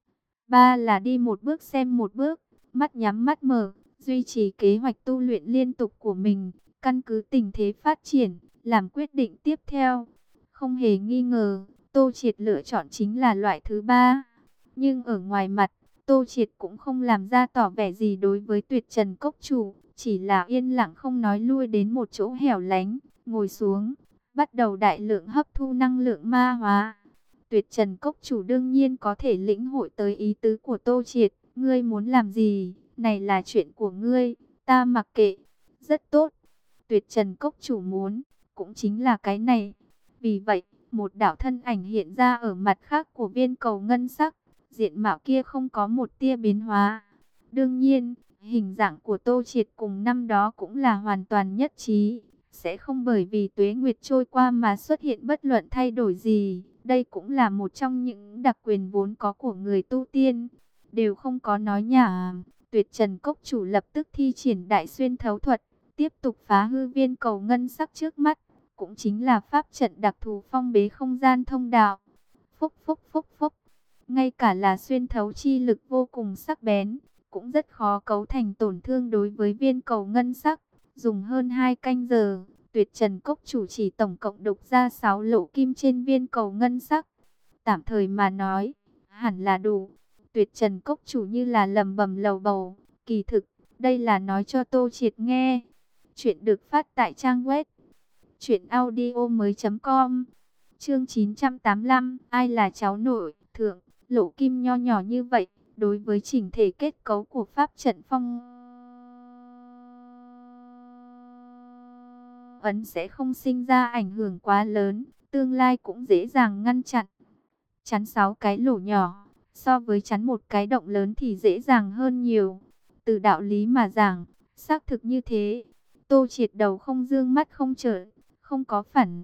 Ba là đi một bước xem một bước, mắt nhắm mắt mở, duy trì kế hoạch tu luyện liên tục của mình, căn cứ tình thế phát triển, làm quyết định tiếp theo. Không hề nghi ngờ, Tô Triệt lựa chọn chính là loại thứ ba. Nhưng ở ngoài mặt, Tô Triệt cũng không làm ra tỏ vẻ gì đối với Tuyệt Trần Cốc Chủ. chỉ là yên lặng không nói, lui đến một chỗ hẻo lánh, ngồi xuống, bắt đầu đại lượng hấp thu năng lượng ma hóa. Tuyệt Trần Cốc Chủ đương nhiên có thể lĩnh hội tới ý tứ của Tô Triệt. Ngươi muốn làm gì? Này là chuyện của ngươi, ta mặc kệ. Rất tốt. Tuyệt Trần Cốc Chủ muốn, cũng chính là cái này. Vì vậy, một đạo thân ảnh hiện ra ở mặt khác của viên cầu ngân sắc. Diện mạo kia không có một tia biến hóa. Đương nhiên, hình dạng của Tô Triệt cùng năm đó cũng là hoàn toàn nhất trí. Sẽ không bởi vì tuế nguyệt trôi qua mà xuất hiện bất luận thay đổi gì. Đây cũng là một trong những đặc quyền vốn có của người tu tiên. Đều không có nói nhảm. Tuyệt Trần Cốc Chủ lập tức thi triển đại xuyên thấu thuật, tiếp tục phá hư viên cầu ngân sắc trước mắt. Cũng chính là pháp trận đặc thù phong bế không gian thông đạo. Phúc phúc phúc phúc. Ngay cả là xuyên thấu chi lực vô cùng sắc bén, cũng rất khó cấu thành tổn thương đối với viên cầu ngân sắc. Dùng hơn hai canh giờ, Tuyệt Trần Cốc Chủ chỉ tổng cộng đục ra sáu lỗ kim trên viên cầu ngân sắc. Tạm thời mà nói, hẳn là đủ. Tuyệt Trần Cốc Chủ như là lầm bầm lầu bầu. Kỳ thực, đây là nói cho Tô Triệt nghe. Chuyện được phát tại trang web truyện audio mới chấm com. Chương chín trăm tám mươi lăm, ai là cháu nội? Thượng, lỗ kim nho nhỏ như vậy, đối với chỉnh thể kết cấu của pháp trận phong ấn sẽ không sinh ra ảnh hưởng quá lớn, tương lai cũng dễ dàng ngăn chặn. Chắn sáu cái lỗ nhỏ, so với chắn một cái động lớn thì dễ dàng hơn nhiều. Từ đạo lý mà giảng, xác thực như thế. Tô Triệt đầu không dương mắt không trợn, không có phản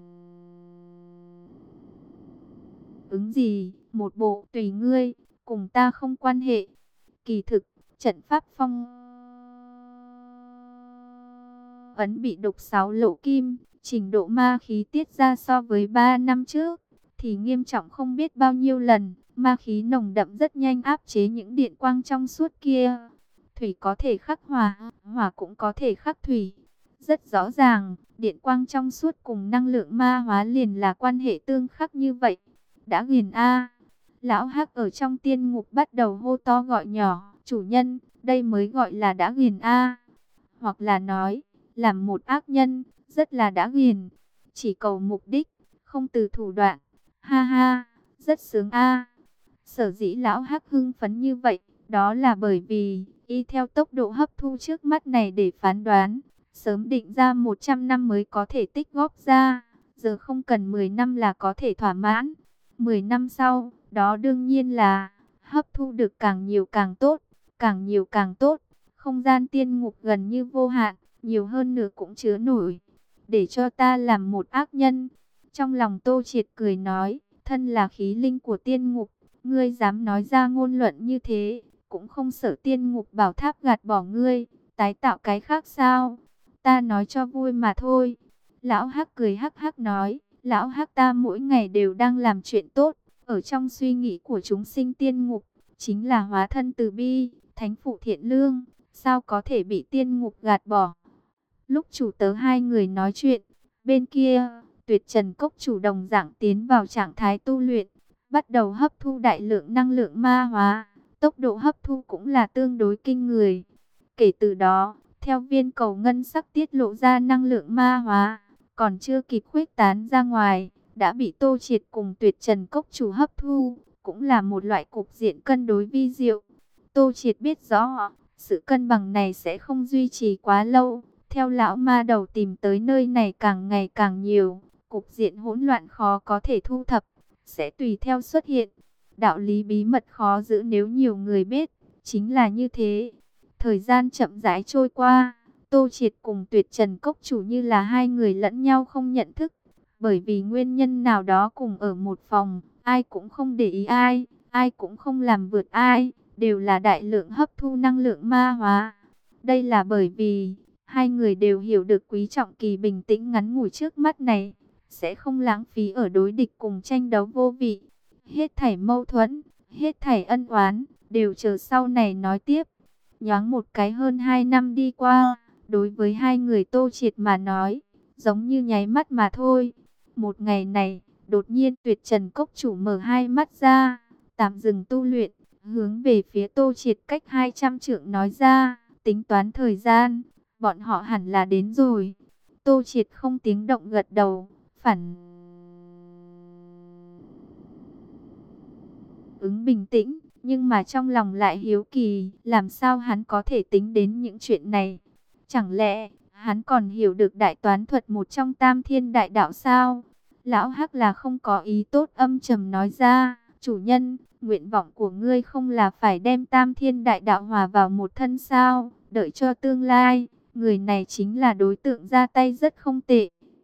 ứng gì, một bộ tùy ngươi, cùng ta không quan hệ. Kỳ thực, trận pháp phong ấn bị đục sáu lỗ kim, trình độ ma khí tiết ra so với ba năm trước thì nghiêm trọng không biết bao nhiêu lần. Ma khí nồng đậm rất nhanh áp chế những điện quang trong suốt kia. Thủy có thể khắc hỏa, hỏa cũng có thể khắc thủy. Rất rõ ràng, điện quang trong suốt cùng năng lượng ma hóa liền là quan hệ tương khắc như vậy. Đã ghiền a. Lão Hắc ở trong tiên ngục bắt đầu hô to gọi nhỏ, chủ nhân, đây mới gọi là đã ghiền a. Hoặc là nói, làm một ác nhân, rất là đã ghiền. Chỉ cầu mục đích, không từ thủ đoạn. Ha ha, rất sướng a. Sở dĩ lão Hắc hưng phấn như vậy, đó là bởi vì, y theo tốc độ hấp thu trước mắt này để phán đoán, sớm định ra một trăm năm mới có thể tích góp ra, giờ không cần mười năm là có thể thỏa mãn. mười năm sau, đó đương nhiên là hấp thu được càng nhiều càng tốt, càng nhiều càng tốt. Không gian tiên ngục gần như vô hạn, nhiều hơn nữa cũng chứa nổi. Để cho ta làm một ác nhân. Trong lòng Tô Triệt cười nói, thân là khí linh của tiên ngục, ngươi dám nói ra ngôn luận như thế, cũng không sợ tiên ngục bảo tháp gạt bỏ ngươi, tái tạo cái khác sao? Ta nói cho vui mà thôi. Lão Hắc cười hắc hắc nói, lão Hắc ta mỗi ngày đều đang làm chuyện tốt, ở trong suy nghĩ của chúng sinh tiên ngục, chính là hóa thân từ bi, thánh phụ thiện lương, sao có thể bị tiên ngục gạt bỏ? Lúc chủ tớ hai người nói chuyện, bên kia, Tuyệt Trần Cốc Chủ đồng dạng tiến vào trạng thái tu luyện, bắt đầu hấp thu đại lượng năng lượng ma hóa, tốc độ hấp thu cũng là tương đối kinh người. Kể từ đó, theo viên cầu ngân sắc tiết lộ ra năng lượng ma hóa, còn chưa kịp khuếch tán ra ngoài, đã bị Tô Triệt cùng Tuyệt Trần Cốc Chủ hấp thu, cũng là một loại cục diện cân đối vi diệu. Tô Triệt biết rõ, sự cân bằng này sẽ không duy trì quá lâu. Theo lão ma đầu tìm tới nơi này càng ngày càng nhiều, cục diện hỗn loạn khó có thể thu thập, sẽ tùy theo xuất hiện. Đạo lý bí mật khó giữ nếu nhiều người biết, chính là như thế. Thời gian chậm rãi trôi qua, Tô Triệt cùng Tuyệt Trần Cốc Chủ như là hai người lẫn nhau không nhận thức. Bởi vì nguyên nhân nào đó cùng ở một phòng, ai cũng không để ý ai, ai cũng không làm vượt ai, đều là đại lượng hấp thu năng lượng ma hóa. Đây là bởi vì hai người đều hiểu được quý trọng kỳ bình tĩnh ngắn ngủi trước mắt này, sẽ không lãng phí ở đối địch cùng tranh đấu vô vị. Hết thảy mâu thuẫn, hết thảy ân oán, đều chờ sau này nói tiếp. Nhoáng một cái hơn hai năm đi qua, đối với hai người Tô Triệt mà nói, giống như nháy mắt mà thôi. Một ngày này, đột nhiên Tuyệt Trần Cốc Chủ mở hai mắt ra, tạm dừng tu luyện, hướng về phía Tô Triệt cách hai trăm trượng nói ra, tính toán thời gian. bọn họ hẳn là đến rồi. Tô Triệt không tiếng động gật đầu, phản ứng bình tĩnh, nhưng mà trong lòng lại hiếu kỳ, làm sao hắn có thể tính đến những chuyện này? Chẳng lẽ hắn còn hiểu được đại toán thuật một trong tam thiên đại đạo sao? Lão Hắc là không có ý tốt, âm trầm nói ra, chủ nhân, nguyện vọng của ngươi không là phải đem tam thiên đại đạo hòa vào một thân sao? Đợi cho tương lai, người này chính là đối tượng ra tay rất không tệ.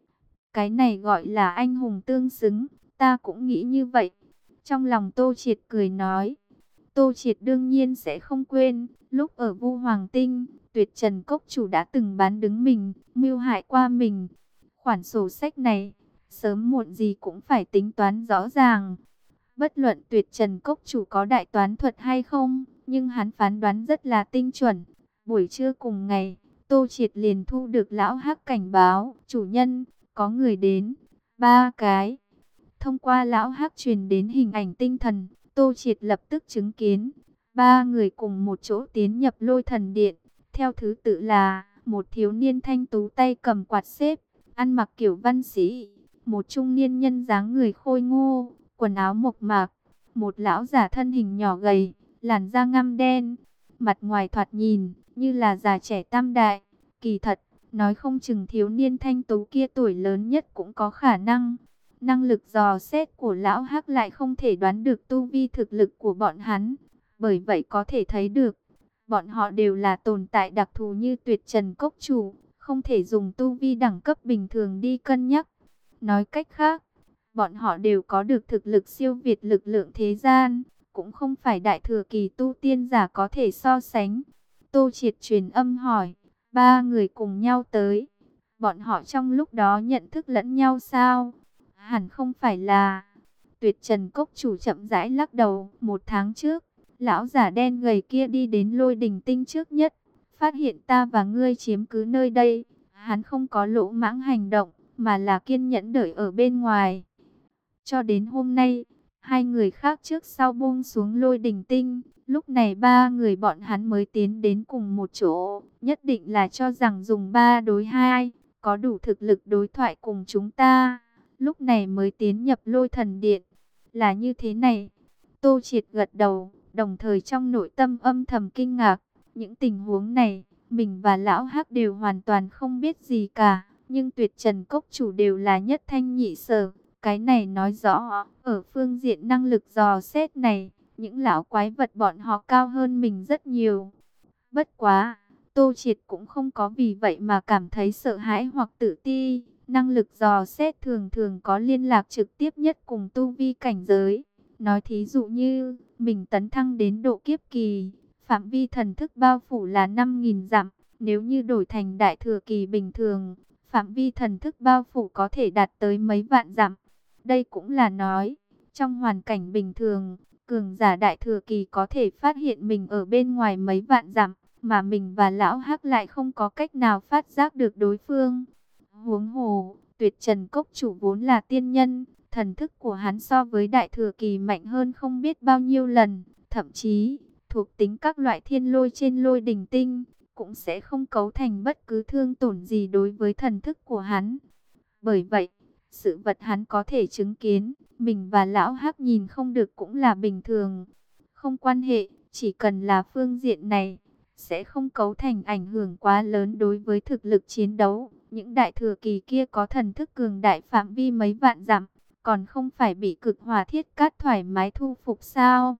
Cái này gọi là anh hùng tương xứng, ta cũng nghĩ như vậy. Trong lòng Tô Triệt cười nói, Tô Triệt đương nhiên sẽ không quên, lúc ở Vu Hoàng Tinh, Tuyệt Trần Cốc Chủ đã từng bán đứng mình, mưu hại qua mình. Khoản sổ sách này, sớm muộn gì cũng phải tính toán rõ ràng. Bất luận Tuyệt Trần Cốc Chủ có đại toán thuật hay không, nhưng hắn phán đoán rất là tinh chuẩn. Buổi trưa cùng ngày, Tô Triệt liền thu được Lão Hắc cảnh báo, chủ nhân, có người đến, ba cái. Thông qua Lão Hắc truyền đến hình ảnh tinh thần, Tô Triệt lập tức chứng kiến, ba người cùng một chỗ tiến nhập Lôi Thần Điện. Theo thứ tự là, một thiếu niên thanh tú tay cầm quạt xếp, ăn mặc kiểu văn sĩ, một trung niên nhân dáng người khôi ngô, quần áo mộc mạc, một lão giả thân hình nhỏ gầy, làn da ngăm đen, mặt ngoài thoạt nhìn như là già trẻ tam đại. Kỳ thật, nói không chừng thiếu niên thanh tú kia tuổi lớn nhất cũng có khả năng. Năng lực dò xét của lão Hắc lại không thể đoán được tu vi thực lực của bọn hắn. Bởi vậy có thể thấy được, bọn họ đều là tồn tại đặc thù như Tuyệt Trần Cốc Chủ, không thể dùng tu vi đẳng cấp bình thường đi cân nhắc. Nói cách khác, bọn họ đều có được thực lực siêu việt lực lượng thế gian, cũng không phải đại thừa kỳ tu tiên giả có thể so sánh. Tô Triệt truyền âm hỏi, ba người cùng nhau tới, bọn họ trong lúc đó nhận thức lẫn nhau sao? Hẳn không phải là. Tuyệt Trần Cốc Chủ chậm rãi lắc đầu, một tháng trước, lão giả đen gầy kia đi đến Lôi Đình Tinh trước nhất, phát hiện ta và ngươi chiếm cứ nơi đây. Hắn không có lỗ mãng hành động, mà là kiên nhẫn đợi ở bên ngoài. Cho đến hôm nay, hai người khác trước sau buông xuống Lôi Đình Tinh, lúc này ba người bọn hắn mới tiến đến cùng một chỗ, nhất định là cho rằng dùng ba đối hai, có đủ thực lực đối thoại cùng chúng ta, lúc này mới tiến nhập Lôi Thần Điện. Là như thế này. Tô Triệt gật đầu, đồng thời trong nội tâm âm thầm kinh ngạc, những tình huống này, mình và Lão Hắc đều hoàn toàn không biết gì cả, nhưng Tuyệt Trần Cốc Chủ đều là nhất thanh nhị sở. Cái này nói rõ, ở phương diện năng lực dò xét này, những lão quái vật bọn họ cao hơn mình rất nhiều. Bất quá, Tô Triệt cũng không có vì vậy mà cảm thấy sợ hãi hoặc tự ti. Năng lực dò xét thường thường có liên lạc trực tiếp nhất cùng tu vi cảnh giới. Nói thí dụ như, mình tấn thăng đến độ kiếp kỳ, phạm vi thần thức bao phủ là năm nghìn dặm. Nếu như đổi thành đại thừa kỳ bình thường, phạm vi thần thức bao phủ có thể đạt tới mấy vạn dặm. Đây cũng là nói, trong hoàn cảnh bình thường, cường giả đại thừa kỳ có thể phát hiện mình ở bên ngoài mấy vạn dặm, mà mình và Lão Hắc lại không có cách nào phát giác được đối phương. Huống hồ, Tuyệt Trần Cốc Chủ vốn là tiên nhân, thần thức của hắn so với đại thừa kỳ mạnh hơn không biết bao nhiêu lần, thậm chí, thuộc tính các loại thiên lôi trên Lôi Đình Tinh, cũng sẽ không cấu thành bất cứ thương tổn gì đối với thần thức của hắn. Bởi vậy, sự vật hắn có thể chứng kiến, mình và Lão Hắc nhìn không được cũng là bình thường. Không quan hệ, chỉ cần là phương diện này, sẽ không cấu thành ảnh hưởng quá lớn đối với thực lực chiến đấu. Những đại thừa kỳ kia có thần thức cường đại phạm vi mấy vạn dặm, còn không phải bị cực hỏa thiết cát thoải mái thu phục sao?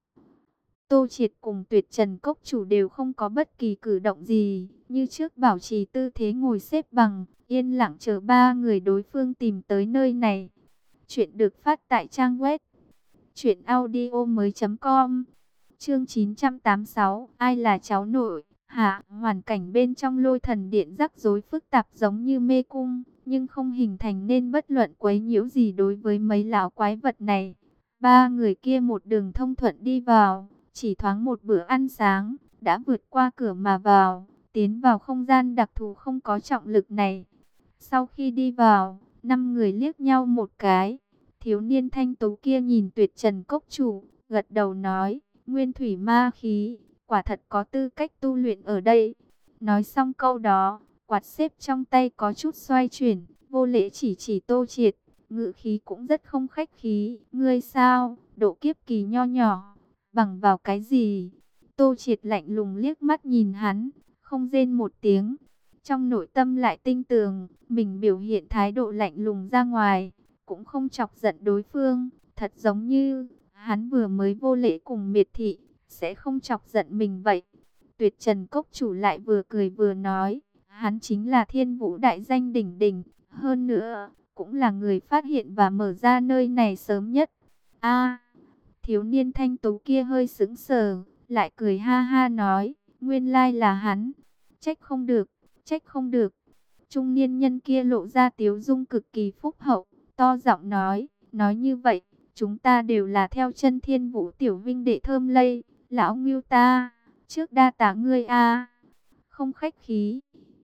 Tô Triệt cùng Tuyệt Trần Cốc Chủ đều không có bất kỳ cử động gì, như trước bảo trì tư thế ngồi xếp bằng, yên lặng chờ ba người đối phương tìm tới nơi này. Chuyện được phát tại trang web truyện audio mới chấm com. Chương chín trăm tám mươi sáu, ai là cháu nội? Hạ, hoàn cảnh bên trong Lôi Thần Điện rắc rối phức tạp giống như mê cung, nhưng không hình thành nên bất luận quấy nhiễu gì đối với mấy lão quái vật này. Ba người kia một đường thông thuận đi vào, chỉ thoáng một bữa ăn sáng, đã vượt qua cửa mà vào, tiến vào không gian đặc thù không có trọng lực này. Sau khi đi vào, năm người liếc nhau một cái. Thiếu niên thanh tú kia nhìn Tuyệt Trần Cốc Chủ, gật đầu nói, nguyên thủy ma khí, quả thật có tư cách tu luyện ở đây. Nói xong câu đó, Quạt xếp trong tay có chút xoay chuyển, vô lễ chỉ chỉ Tô Triệt, ngữ khí cũng rất không khách khí. Ngươi sao, độ kiếp kỳ nho nhỏ, bằng vào cái gì? Tô Triệt lạnh lùng liếc mắt nhìn hắn, không rên một tiếng. Trong nội tâm lại tinh tường, mình biểu hiện thái độ lạnh lùng ra ngoài, cũng không chọc giận đối phương. Thật giống như, hắn vừa mới vô lễ cùng miệt thị, sẽ không chọc giận mình vậy. Tuyệt Trần Cốc chủ lại vừa cười vừa nói, hắn chính là Thiên Vũ đại danh đỉnh đỉnh, hơn nữa, cũng là người phát hiện và mở ra nơi này sớm nhất. A, thiếu niên thanh tú kia hơi sững sờ, lại cười ha ha nói, nguyên lai là hắn. Trách không được, trách không được. Trung niên nhân kia lộ ra tiếu dung cực kỳ phúc hậu, to giọng nói, nói như vậy, chúng ta đều là theo chân Thiên Vũ tiểu vinh đệ thơm lây, lão Ngưu ta, trước đa tạ ngươi a. Không khách khí,